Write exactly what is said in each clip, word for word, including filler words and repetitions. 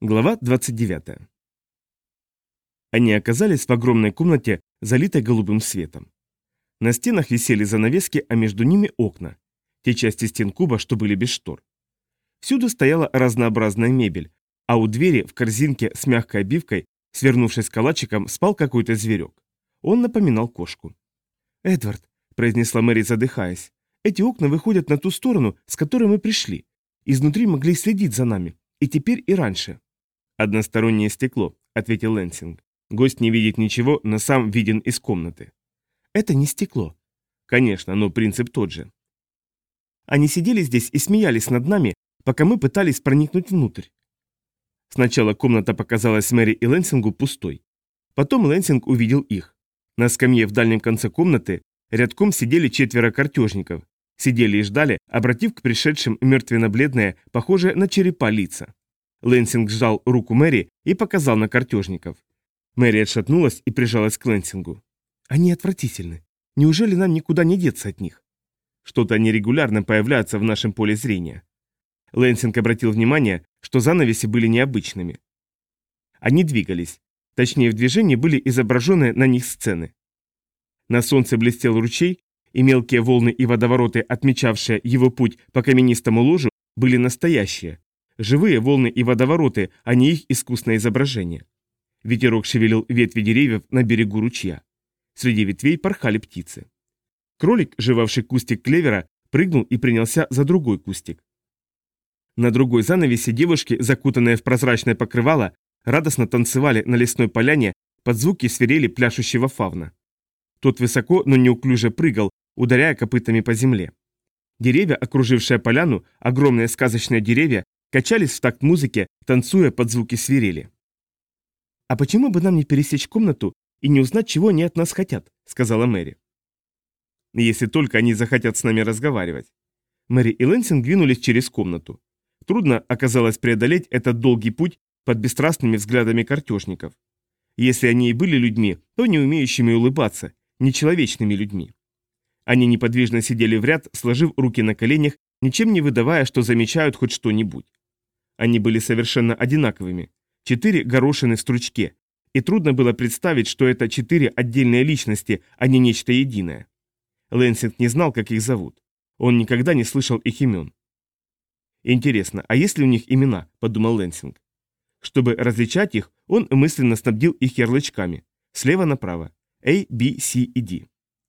Глава двадцать девятая. Они оказались в огромной комнате, залитой голубым светом. На стенах висели занавески, а между ними окна. Те части стен куба, что были без штор. Всюду стояла разнообразная мебель, а у двери в корзинке с мягкой обивкой, свернувшись калачиком, спал какой-то зверек. Он напоминал кошку. «Эдвард», — произнесла Мэри, задыхаясь, — «эти окна выходят на ту сторону, с которой мы пришли. Изнутри могли следить за нами, и теперь, и раньше». «Одностороннее стекло», — ответил Лэнсинг. «Гость не видит ничего, но сам виден из комнаты». «Это не стекло». «Конечно, но принцип тот же». Они сидели здесь и смеялись над нами, пока мы пытались проникнуть внутрь. Сначала комната показалась Мэри и Лэнсингу пустой. Потом Лэнсинг увидел их. На скамье в дальнем конце комнаты рядком сидели четверо картежников. Сидели и ждали, обратив к пришедшим мертвенно-бледные, похожие на черепа лица. Лэнсинг сжал руку Мэри и показал на картежников. Мэри отшатнулась и прижалась к Лэнсингу. «Они отвратительны. Неужели нам никуда не деться от них?» «Что-то они регулярно появляются в нашем поле зрения». Лэнсинг обратил внимание, что занавеси были необычными. Они двигались. Точнее, в движении были изображены на них сцены. На солнце блестел ручей, и мелкие волны и водовороты, отмечавшие его путь по каменистому ложу, были настоящие. Живые волны и водовороты, а не их искусное изображение. Ветерок шевелил ветви деревьев на берегу ручья. Среди ветвей порхали птицы. Кролик, жевавший кустик клевера, прыгнул и принялся за другой кустик. На другой занавесе девушки, закутанные в прозрачное покрывало, радостно танцевали на лесной поляне под звуки свирели пляшущего фавна. Тот высоко, но неуклюже прыгал, ударяя копытами по земле. Деревья, окружившие поляну, огромные сказочные деревья, качались в такт музыке, танцуя под звуки свирели. «А почему бы нам не пересечь комнату и не узнать, чего они от нас хотят?» — сказала Мэри. «Если только они захотят с нами разговаривать». Мэри и Лэнсинг двинулись через комнату. Трудно оказалось преодолеть этот долгий путь под бесстрастными взглядами картежников. Если они и были людьми, то не умеющими улыбаться, нечеловечными людьми. Они неподвижно сидели в ряд, сложив руки на коленях, ничем не выдавая, что замечают хоть что-нибудь. Они были совершенно одинаковыми. Четыре горошины в стручке. И трудно было представить, что это четыре отдельные личности, а не нечто единое. Лэнсинг не знал, как их зовут. Он никогда не слышал их имен. «Интересно, а есть ли у них имена?» – подумал Лэнсинг. Чтобы различать их, он мысленно снабдил их ярлычками. Слева направо. A, B, C и D.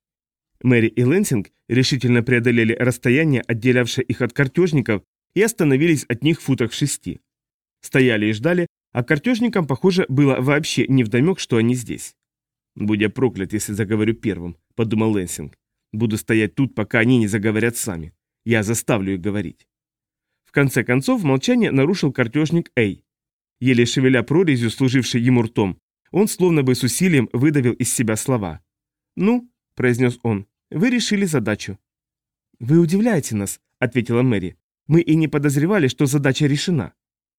Мэри и Лэнсинг решительно преодолели расстояние, отделявшее их от картежников, и остановились от них в футах в шести. Стояли и ждали, а картежникам, похоже, было вообще невдомек, что они здесь. «Будь я проклят, если заговорю первым», — подумал Лэнсинг. «Буду стоять тут, пока они не заговорят сами. Я заставлю их говорить». В конце концов, молчание нарушил картежник Эй. Еле шевеля прорезью, служившей ему ртом, он словно бы с усилием выдавил из себя слова. «Ну», — произнес он, — «вы решили задачу». «Вы удивляете нас», — ответила Мэри. «Мы и не подозревали, что задача решена».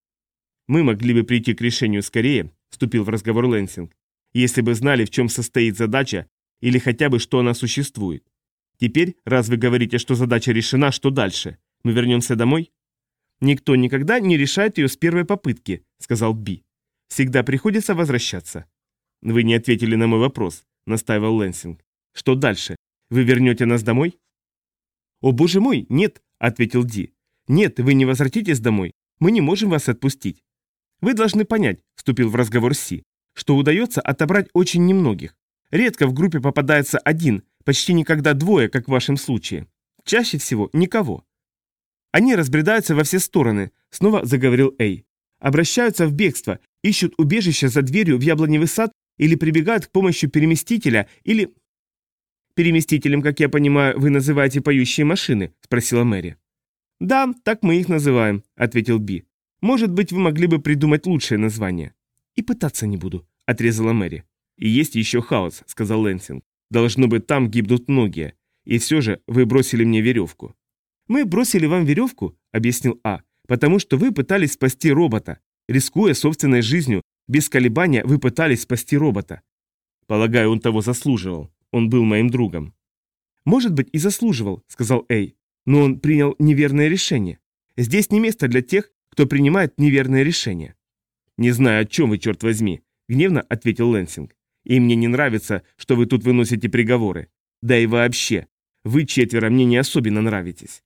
«Мы могли бы прийти к решению скорее», — вступил в разговор Лэнсинг, «если бы знали, в чем состоит задача, или хотя бы, что она существует. Теперь, раз вы говорите, что задача решена, что дальше? Мы вернемся домой?» «Никто никогда не решает ее с первой попытки», — сказал Би. «Всегда приходится возвращаться». «Вы не ответили на мой вопрос», — настаивал Лэнсинг. «Что дальше? Вы вернете нас домой?» «О, боже мой, нет», — ответил Ди. «Нет, вы не возвратитесь домой. Мы не можем вас отпустить. Вы должны понять», — вступил в разговор Си, «что удается отобрать очень немногих. Редко в группе попадается один, почти никогда двое, как в вашем случае. Чаще всего никого. Они разбредаются во все стороны», — снова заговорил Эй. «Обращаются в бегство, ищут убежище за дверью в яблоневый сад или прибегают к помощи переместителя, или...» «Переместителем, как я понимаю, вы называете поющие машины?» — спросила Мэри. «Да, так мы их называем», — ответил Би. «Может быть, вы могли бы придумать лучшее название». «И пытаться не буду», — отрезала Мэри. «И есть еще хаос», — сказал Лэнсинг. «Должно быть, там гибнут многие. И все же вы бросили мне веревку». «Мы бросили вам веревку», — объяснил А, «потому что вы пытались спасти робота. Рискуя собственной жизнью, без колебания вы пытались спасти робота». «Полагаю, он того заслуживал. Он был моим другом». «Может быть, и заслуживал», — сказал Эй. «Но он принял неверное решение. Здесь не место для тех, кто принимает неверное решение». «Не знаю, о чем вы, черт возьми», — гневно ответил Лэнсинг. «И мне не нравится, что вы тут выносите приговоры. Да и вообще, вы четверо мне не особенно нравитесь».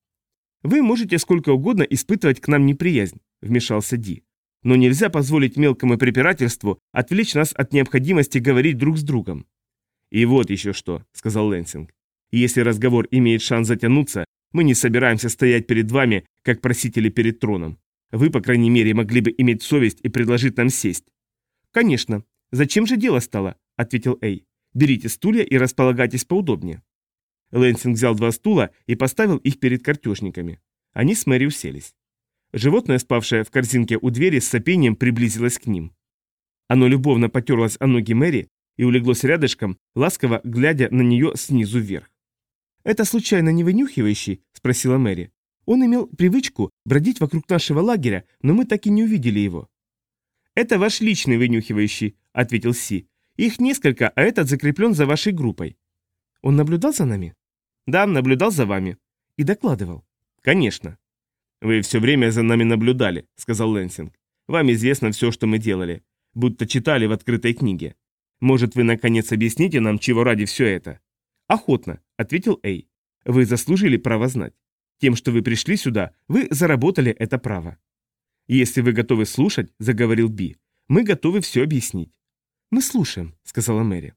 «Вы можете сколько угодно испытывать к нам неприязнь», — вмешался Ди. «Но нельзя позволить мелкому препирательству отвлечь нас от необходимости говорить друг с другом». «И вот еще что», — сказал Лэнсинг. «Если разговор имеет шанс затянуться, мы не собираемся стоять перед вами, как просители перед троном. Вы, по крайней мере, могли бы иметь совесть и предложить нам сесть». «Конечно. Зачем же дело стало?» — ответил Эй. «Берите стулья и располагайтесь поудобнее». Лэнсинг взял два стула и поставил их перед картежниками. Они с Мэри уселись. Животное, спавшее в корзинке у двери, с сопением приблизилось к ним. Оно любовно потерлось о ноги Мэри и улеглось рядышком, ласково глядя на нее снизу вверх. «Это случайно не вынюхивающий?» – спросила Мэри. «Он имел привычку бродить вокруг нашего лагеря, но мы так и не увидели его». «Это ваш личный вынюхивающий», – ответил Си. «Их несколько, а этот закреплен за вашей группой». «Он наблюдал за нами?» «Да, наблюдал за вами». «И докладывал?» «Конечно». «Вы все время за нами наблюдали», — сказал Лэнсинг. «Вам известно все, что мы делали. Будто читали в открытой книге. Может, вы, наконец, объясните нам, чего ради все это?» «Охотно», — ответил Эй. «Вы заслужили право знать. Тем, что вы пришли сюда, вы заработали это право». «Если вы готовы слушать», — заговорил Би, — «мы готовы все объяснить». «Мы слушаем», — сказала Мэри.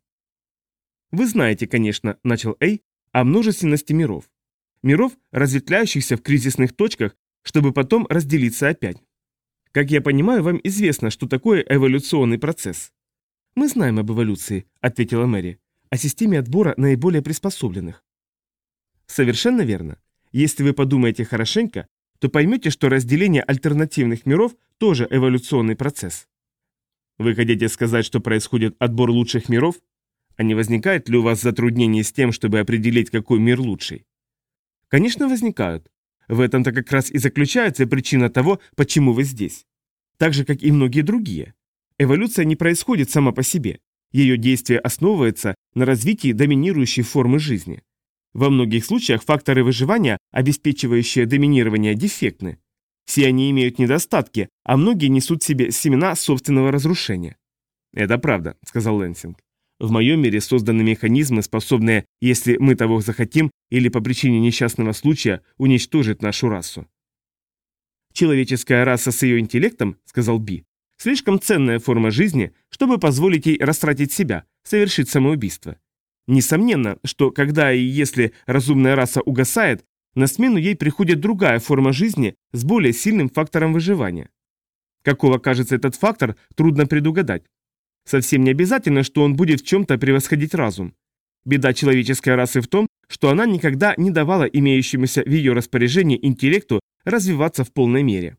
«Вы знаете, конечно», — начал Эй, — «о множественности миров. Миров, разветвляющихся в кризисных точках, чтобы потом разделиться опять. Как я понимаю, вам известно, что такое эволюционный процесс». «Мы знаем об эволюции», — ответила Мэри, — «о системе отбора наиболее приспособленных». «Совершенно верно. Если вы подумаете хорошенько, то поймете, что разделение альтернативных миров тоже эволюционный процесс». «Вы хотите сказать, что происходит отбор лучших миров? А не возникает ли у вас затруднений с тем, чтобы определить, какой мир лучший?» «Конечно, возникают. В этом-то как раз и заключается причина того, почему вы здесь. Так же, как и многие другие. Эволюция не происходит сама по себе. Ее действие основывается на развитии доминирующей формы жизни. Во многих случаях факторы выживания, обеспечивающие доминирование, дефектны. Все они имеют недостатки, а многие несут в себе семена собственного разрушения». «Это правда», — сказал Лэнсинг. «В моем мире созданы механизмы, способные, если мы того захотим, или по причине несчастного случая, уничтожить нашу расу». «Человеческая раса с ее интеллектом, — сказал Би, — слишком ценная форма жизни, чтобы позволить ей растратить себя, совершить самоубийство. Несомненно, что когда и если разумная раса угасает, на смену ей приходит другая форма жизни с более сильным фактором выживания. Какого кажется этот фактор, трудно предугадать. Совсем не обязательно, что он будет в чем-то превосходить разум. Беда человеческой расы в том, что она никогда не давала имеющемуся в ее распоряжении интеллекту развиваться в полной мере».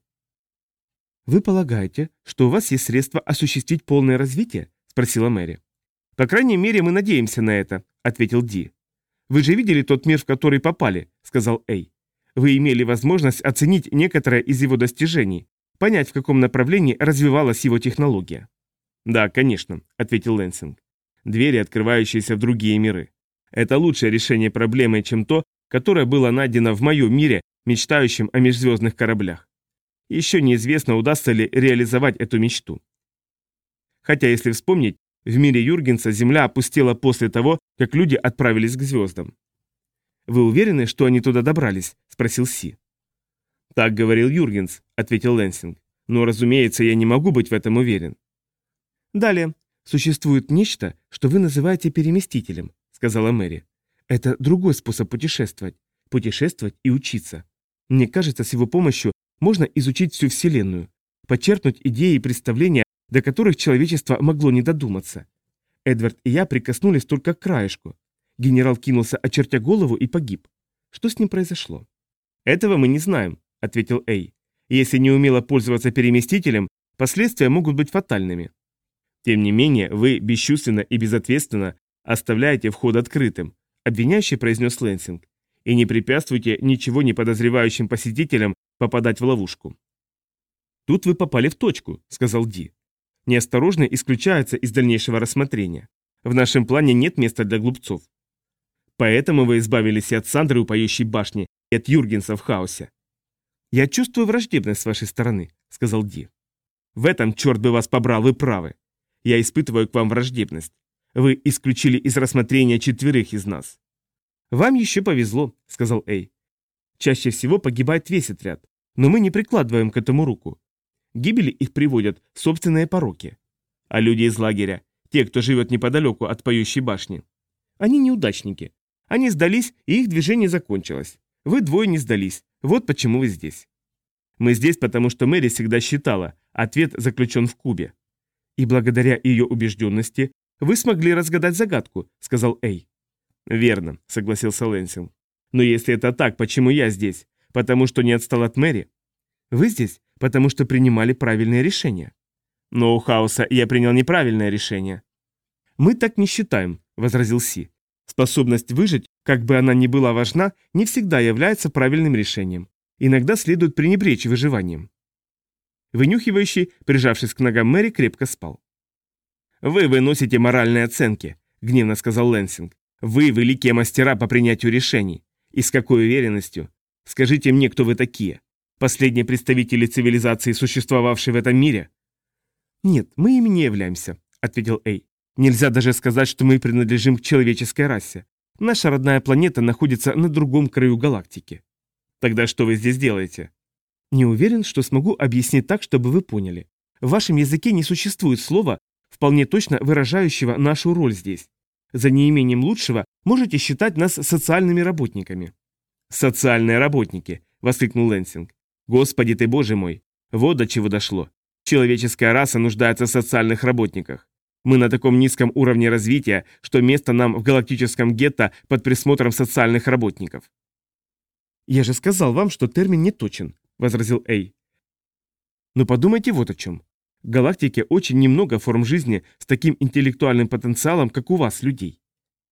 «Вы полагаете, что у вас есть средства осуществить полное развитие?» – спросила Мэри. «По крайней мере, мы надеемся на это», – ответил Ди. «Вы же видели тот мир, в который попали», – сказал Эй. «Вы имели возможность оценить некоторые из его достижений, понять, в каком направлении развивалась его технология». «Да, конечно», — ответил Лэнсинг. «Двери, открывающиеся в другие миры. Это лучшее решение проблемы, чем то, которое было найдено в моем мире, мечтающем о межзвездных кораблях. Еще неизвестно, удастся ли реализовать эту мечту. Хотя, если вспомнить, в мире Юргенса Земля опустела после того, как люди отправились к звездам». «Вы уверены, что они туда добрались?» — спросил Си. «Так говорил Юргенс», — ответил Лэнсинг. «Но, разумеется, я не могу быть в этом уверен». «Далее. Существует нечто, что вы называете переместителем», — сказала Мэри. «Это другой способ путешествовать. Путешествовать и учиться. Мне кажется, с его помощью можно изучить всю Вселенную, подчеркнуть идеи и представления, до которых человечество могло не додуматься. Эдвард и я прикоснулись только к краешку. Генерал кинулся, очертя голову, и погиб. Что с ним произошло?» «Этого мы не знаем», — ответил Эй. «Если не умело пользоваться переместителем, последствия могут быть фатальными. Тем не менее, вы бесчувственно и безответственно оставляете вход открытым», — обвиняющий произнес Лэнсинг, «и не препятствуйте ничего не подозревающим посетителям попадать в ловушку». «Тут вы попали в точку», — сказал Ди. «Неосторожный исключается из дальнейшего рассмотрения. В нашем плане нет места для глупцов. Поэтому вы избавились и от Сандры у поющей башни, и от Юргенса в хаосе». «Я чувствую враждебность с вашей стороны», — сказал Ди. В этом, черт бы вас побрал, вы правы. Я испытываю к вам враждебность. Вы исключили из рассмотрения четверых из нас. Вам еще повезло, сказал Эй. Чаще всего погибает весь отряд, но мы не прикладываем к этому руку. К гибели их приводят собственные пороки. А люди из лагеря, те, кто живет неподалеку от поющей башни, они неудачники. Они сдались, и их движение закончилось. Вы двое не сдались, вот почему вы здесь. Мы здесь, потому что Мэри всегда считала, ответ заключен в кубе. И благодаря ее убежденности вы смогли разгадать загадку, сказал Эй. Верно, согласился Лэнсинг. Но если это так, почему я здесь? Потому что не отстал от Мэри? Вы здесь, потому что принимали правильные решения. Но у Хаоса я принял неправильное решение. Мы так не считаем, возразил Си. Способность выжить, как бы она ни была важна, не всегда является правильным решением. Иногда следует пренебречь выживанием. Вынюхивающий, прижавшись к ногам Мэри, крепко спал. «Вы выносите моральные оценки», — гневно сказал Лэнсинг. «Вы великие мастера по принятию решений. И с какой уверенностью? Скажите мне, кто вы такие? Последние представители цивилизации, существовавшей в этом мире?» «Нет, мы ими не являемся», — ответил Эй. «Нельзя даже сказать, что мы принадлежим к человеческой расе. Наша родная планета находится на другом краю галактики». «Тогда что вы здесь делаете?» «Не уверен, что смогу объяснить так, чтобы вы поняли. В вашем языке не существует слова, вполне точно выражающего нашу роль здесь. За неимением лучшего можете считать нас социальными работниками». «Социальные работники», — воскликнул Лэнсинг. «Господи ты, боже мой! Вот до чего дошло. Человеческая раса нуждается в социальных работниках. Мы на таком низком уровне развития, что место нам в галактическом гетто под присмотром социальных работников». «Я же сказал вам, что термин не точен», — возразил Эй. «Но подумайте вот о чем. В галактике очень немного форм жизни с таким интеллектуальным потенциалом, как у вас, людей.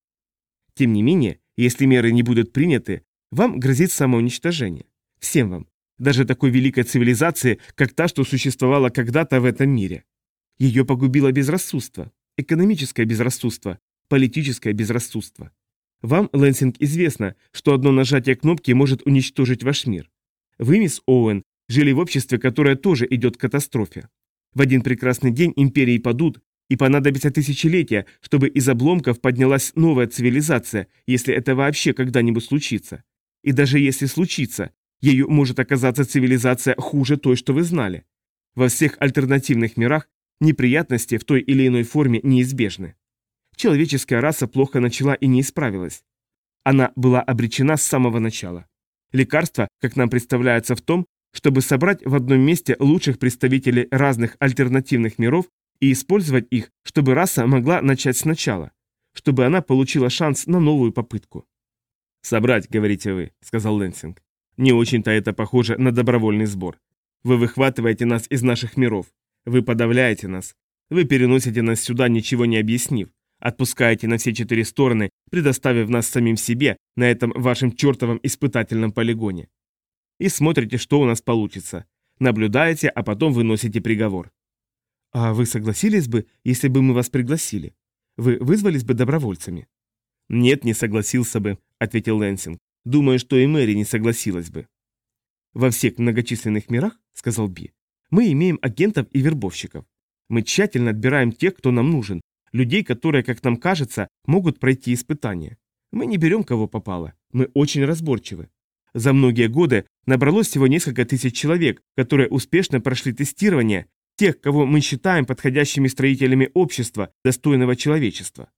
Тем не менее, если меры не будут приняты, вам грозит самоуничтожение. Всем вам. Даже такой великой цивилизации, как та, что существовала когда-то в этом мире. Ее погубило безрассудство, экономическое безрассудство, политическое безрассудство. Вам, Лэнсинг, известно, что одно нажатие кнопки может уничтожить ваш мир. Вы, мисс Оуэн, жили в обществе, которое тоже идет к катастрофе. В один прекрасный день империи падут, и понадобится тысячелетия, чтобы из обломков поднялась новая цивилизация, если это вообще когда-нибудь случится. И даже если случится, ею может оказаться цивилизация хуже той, что вы знали. Во всех альтернативных мирах неприятности в той или иной форме неизбежны. Человеческая раса плохо начала и не исправилась. Она была обречена с самого начала. Лекарство, как нам представляется, в том, чтобы собрать в одном месте лучших представителей разных альтернативных миров и использовать их, чтобы раса могла начать сначала, чтобы она получила шанс на новую попытку. «Собрать, говорите вы», — сказал Лэнсинг. «Не очень-то это похоже на добровольный сбор. Вы выхватываете нас из наших миров, вы подавляете нас, вы переносите нас сюда, ничего не объяснив, отпускаете на все четыре стороны, предоставив нас самим себе на этом вашем чертовом испытательном полигоне. И смотрите, что у нас получится. Наблюдаете, а потом выносите приговор». «А вы согласились бы, если бы мы вас пригласили? Вы вызвались бы добровольцами?» «Нет, не согласился бы», — ответил Лэнсинг. «Думаю, что и Мэри не согласилась бы». «Во всех многочисленных мирах, — сказал Би, — мы имеем агентов и вербовщиков. Мы тщательно отбираем тех, кто нам нужен, людей, которые, как нам кажется, могут пройти испытания. Мы не берем, кого попало, мы очень разборчивы. За многие годы набралось всего несколько тысяч человек, которые успешно прошли тестирование, тех, кого мы считаем подходящими строителями общества, достойного человечества.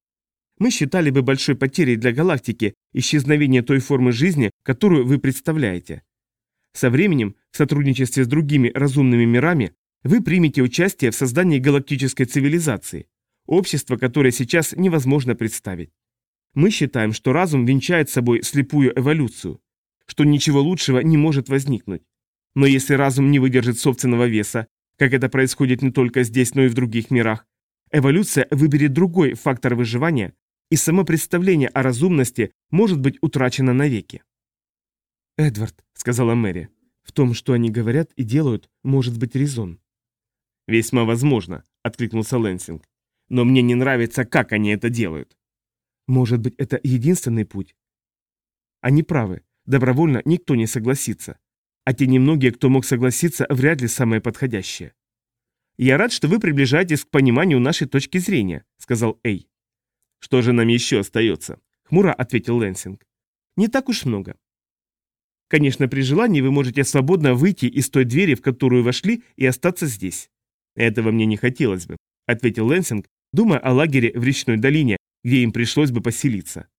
Мы считали бы большой потерей для галактики исчезновение той формы жизни, которую вы представляете. Со временем, в сотрудничестве с другими разумными мирами, вы примете участие в создании галактической цивилизации, общества, которое сейчас невозможно представить. Мы считаем, что разум венчает собой слепую эволюцию, что ничего лучшего не может возникнуть. Но если разум не выдержит собственного веса, как это происходит не только здесь, но и в других мирах, эволюция выберет другой фактор выживания, и само представление о разумности может быть утрачено навеки. «Эдвард», — сказала Мэри, — «в том, что они говорят и делают, может быть резон». «Весьма возможно», — откликнулся Лэнсинг. «Но мне не нравится, как они это делают». «Может быть, это единственный путь?» «Они правы. Добровольно никто не согласится. А те немногие, кто мог согласиться, вряд ли самые подходящие». «Я рад, что вы приближаетесь к пониманию нашей точки зрения», — сказал Эй. «Что же нам еще остается?» — хмуро ответил Лэнсинг. «Не так уж много. Конечно, при желании вы можете свободно выйти из той двери, в которую вошли, и остаться здесь». «Этого мне не хотелось бы», — ответил Лэнсинг, думая о лагере в речной долине, где им пришлось бы поселиться.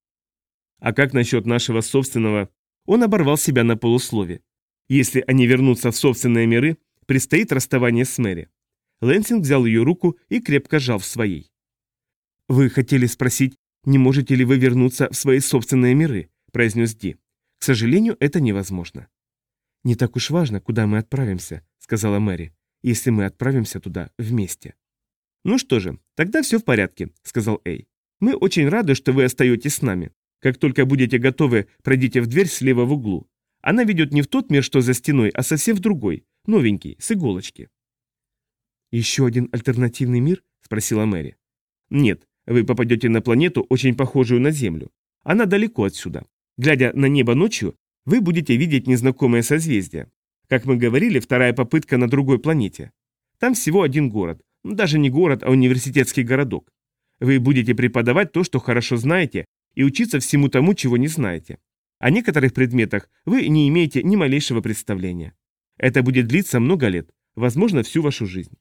«А как насчет нашего собственного?» Он оборвал себя на полуслове. «Если они вернутся в собственные миры, предстоит расставание с Мэри». Лэнсинг взял ее руку и крепко сжал в своей. «Вы хотели спросить, не можете ли вы вернуться в свои собственные миры?» – произнес Ди. «К сожалению, это невозможно». «Не так уж важно, куда мы отправимся», – сказала Мэри, – «если мы отправимся туда вместе». «Ну что же, тогда все в порядке», – сказал Эй. «Мы очень рады, что вы остаетесь с нами. Как только будете готовы, пройдите в дверь слева в углу. Она ведет не в тот мир, что за стеной, а совсем в другой, новенький, с иголочки». «Еще один альтернативный мир?» – спросила Мэри. «Нет, вы попадете на планету, очень похожую на Землю. Она далеко отсюда. Глядя на небо ночью, вы будете видеть незнакомые созвездия. Как мы говорили, вторая попытка на другой планете. Там всего один город. Даже не город, а университетский городок. Вы будете преподавать то, что хорошо знаете, и учиться всему тому, чего не знаете. О некоторых предметах вы не имеете ни малейшего представления. Это будет длиться много лет, возможно, всю вашу жизнь.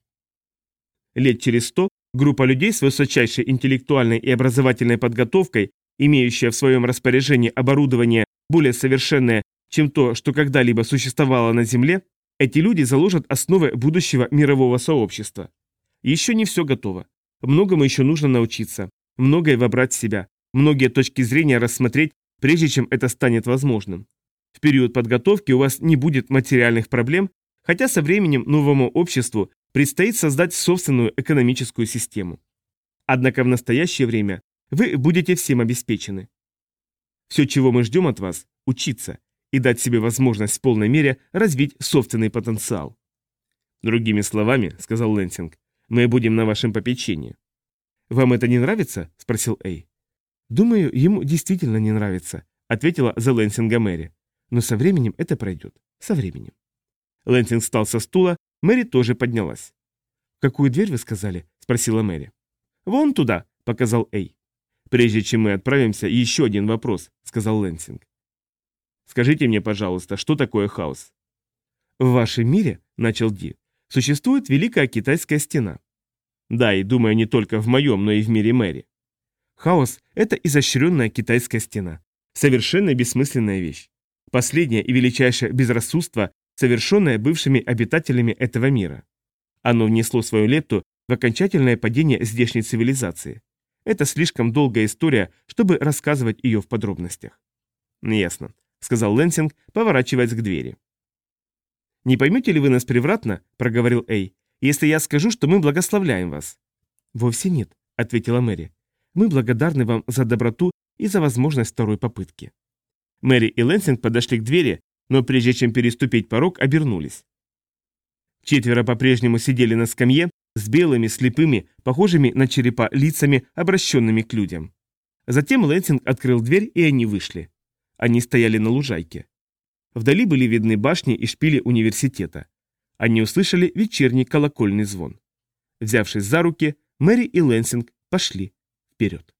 Лет через сто группа людей с высочайшей интеллектуальной и образовательной подготовкой, имеющая в своем распоряжении оборудование более совершенное, чем то, что когда-либо существовало на Земле, эти люди заложат основы будущего мирового сообщества. Еще не все готово. Многому еще нужно научиться, многое вобрать в себя, многие точки зрения рассмотреть, прежде чем это станет возможным. В период подготовки у вас не будет материальных проблем, хотя со временем новому обществу предстоит создать собственную экономическую систему. Однако в настоящее время вы будете всем обеспечены. Все, чего мы ждем от вас – учиться и дать себе возможность в полной мере развить собственный потенциал. «Другими словами, — сказал Лэнсинг, — мы будем на вашем попечении». «Вам это не нравится?» – спросил Эй. «Думаю, ему действительно не нравится», – ответила за Лэнсинга Мэри. «Но со временем это пройдет. Со временем». Лэнсинг встал со стула, Мэри тоже поднялась. «В какую дверь вы сказали?» – спросила Мэри. «Вон туда», – показал Эй. «Прежде чем мы отправимся, еще один вопрос», – сказал Лэнсинг. «Скажите мне, пожалуйста, что такое хаос?» «В вашем мире, – начал Ди, – существует Великая Китайская стена». «Да, и думаю, не только в моем, но и в мире Мэри». «Хаос – это изощренная китайская стена. Совершенно бессмысленная вещь. Последнее и величайшее безрассудство, совершенное бывшими обитателями этого мира. Оно внесло свою лепту в окончательное падение здешней цивилизации. Это слишком долгая история, чтобы рассказывать ее в подробностях». «Ясно», — сказал Лэнсинг, поворачиваясь к двери. «Не поймете ли вы нас превратно, — проговорил Эй, — если я скажу, что мы благословляем вас?» «Вовсе нет», — ответила Мэри. «Мы благодарны вам за доброту и за возможность второй попытки». Мэри и Лэнсинг подошли к двери, но прежде чем переступить порог, обернулись. Четверо по-прежнему сидели на скамье с белыми, слепыми, похожими на черепа лицами, обращенными к людям. Затем Лэнсинг открыл дверь, и они вышли. Они стояли на лужайке. Вдали были видны башни и шпили университета. Они услышали вечерний колокольный звон. Взявшись за руки, Мэри и Лэнсинг пошли вперед.